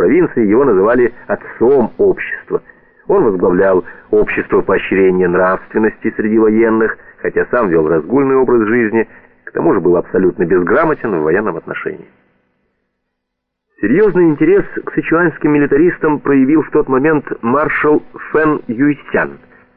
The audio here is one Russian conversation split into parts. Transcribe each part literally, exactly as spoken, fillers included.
провинции его называли «отцом общества». Он возглавлял общество поощрения нравственности среди военных, хотя сам вел разгульный образ жизни, к тому же был абсолютно безграмотен в военном отношении. Серьезный интерес к сычуанским милитаристам проявил в тот момент маршал Фэн Юйсян.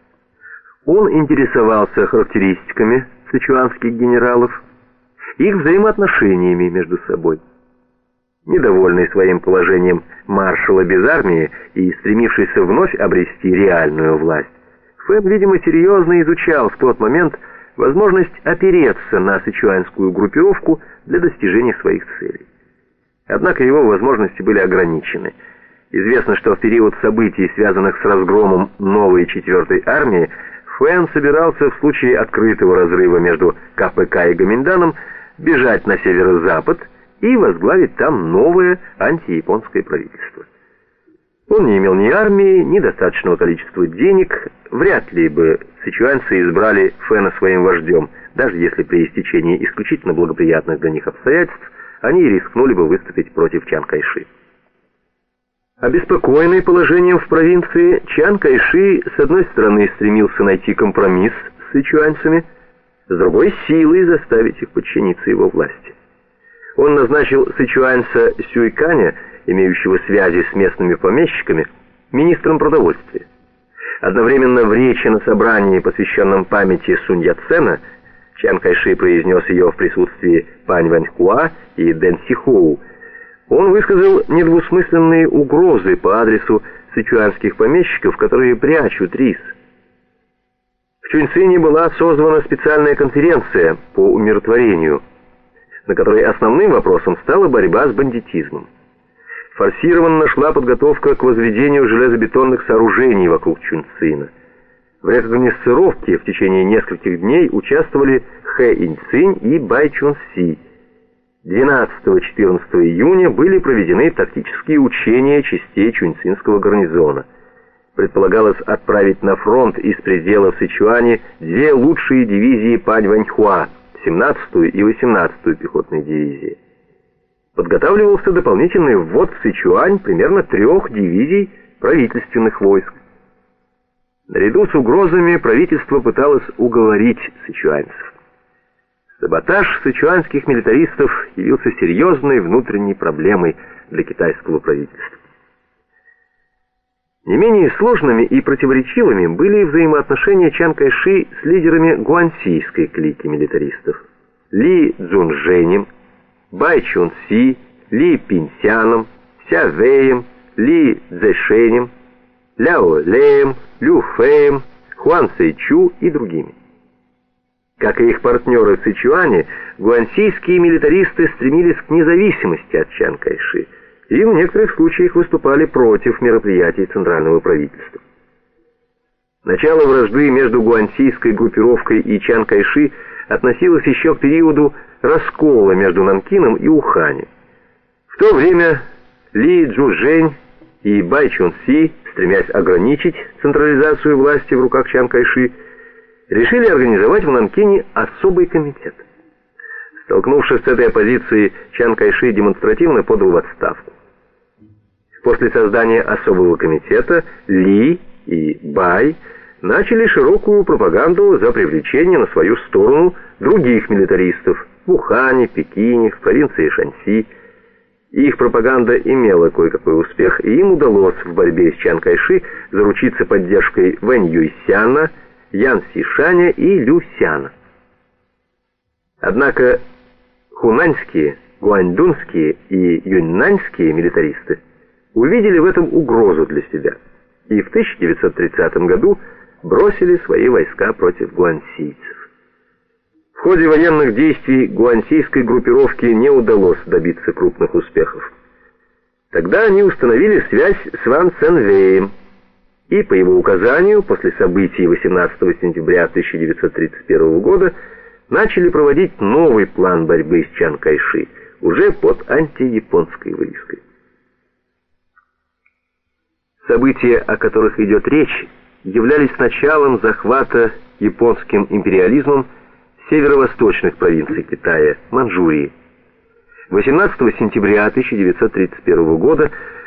Он интересовался характеристиками сычуанских генералов, их взаимоотношениями между собой. Недовольный своим положением маршала без армии и стремившийся вновь обрести реальную власть, Фэн, видимо, серьезно изучал в тот момент возможность опереться на сычуанскую группировку для достижения своих целей. Однако его возможности были ограничены. Известно, что в период событий, связанных с разгромом новой четвертой армии, Фэн собирался в случае открытого разрыва между ка пэ ка и Гоминданом бежать на северо-запад и возглавить там новое антияпонское правительство. Он не имел ни армии, ни достаточного количества денег, вряд ли бы сычуанцы избрали Фэна своим вождем, даже если при истечении исключительно благоприятных для них обстоятельств они рискнули бы выступить против Чан Кайши. Обеспокоенный положением в провинции, Чан Кайши с одной стороны стремился найти компромисс с сычуанцами, с другой — силой заставить их подчиниться его власти. Он назначил сычуанца Сюйканя, имеющего связи с местными помещиками, министром продовольствия. Одновременно в речи на собрании, посвященном памяти Сунь Яцена, Чан Кайши произнес ее в присутствии Пань Ваньхуа и Дэн Сихоу, он высказал недвусмысленные угрозы по адресу сычуанских помещиков, которые прячут рис. В Чуньцине была созвана специальная конференция по умиротворению, на которой основным вопросом стала борьба с бандитизмом. Форсированно шла подготовка к возведению железобетонных сооружений вокруг Чуньцина. В рекогносцировке в течение нескольких дней участвовали Хэ Иньцинь и Бай Чун-Си. двенадцатого-четырнадцатого июня были проведены тактические учения частей Чуньцинского гарнизона. Предполагалось отправить на фронт из пределов Сычуани две лучшие дивизии Пань Ваньхуа, семнадцатую и восемнадцатую пехотные дивизии. Подготавливался дополнительный ввод в Сычуань примерно трех дивизий правительственных войск. Наряду с угрозами правительство пыталось уговорить сычуанцев. Саботаж сычуанских милитаристов явился серьезной внутренней проблемой для китайского правительства. Не менее сложными и противоречивыми были взаимоотношения Чан Кайши с лидерами гуаньсийской клики милитаристов Ли Цзунжэнем, Бай Чун-Си, Ли Пинсяном, Ся Вэем, Ли Цзэшэнем, Ляо Леем, Лю Фэем, Хуан Сэйчу и другими. Как и их партнеры в Сычуане, гуаньсийские милитаристы стремились к независимости от Чан Кайши и в некоторых случаях выступали против мероприятий центрального правительства. Начало вражды между гуаньсийской группировкой и Чан Кайши относилось еще к периоду раскола между Нанкином и Уханем. В то время Ли Цзужэнь и Бай Чун-Си, стремясь ограничить централизацию власти в руках Чан Кайши, решили организовать в Нанкине особый комитет. Столкнувшись с этой оппозицией, Чан Кайши демонстративно подал в отставку. После создания особого комитета Ли и Бай начали широкую пропаганду за привлечение на свою сторону других милитаристов в Ухане, Пекине, в провинции Шаньси. Их пропаганда имела кое-какой успех, и им удалось в борьбе с Чан Кайши заручиться поддержкой Вэнь Юйсяна, Ян Сишаня и Лю Сяна. Однако хунаньские, гуаньдунские и юньнаньские милитаристы увидели в этом угрозу для себя и в тысяча девятьсот тридцатом году бросили свои войска против гуаньсийцев. В ходе военных действий гуаньсийской группировке не удалось добиться крупных успехов. Тогда они установили связь с Ван Цэнвэем, и по его указанию после событий восемнадцатого сентября тысяча девятьсот тридцать первого года начали проводить новый план борьбы с Чан Кайши, уже под антияпонской вывеской. События, о которых идет речь, являлись началом захвата японским империализмом северо-восточных провинций Китая, Манчжурии. восемнадцатого сентября тысяча девятьсот тридцать первого года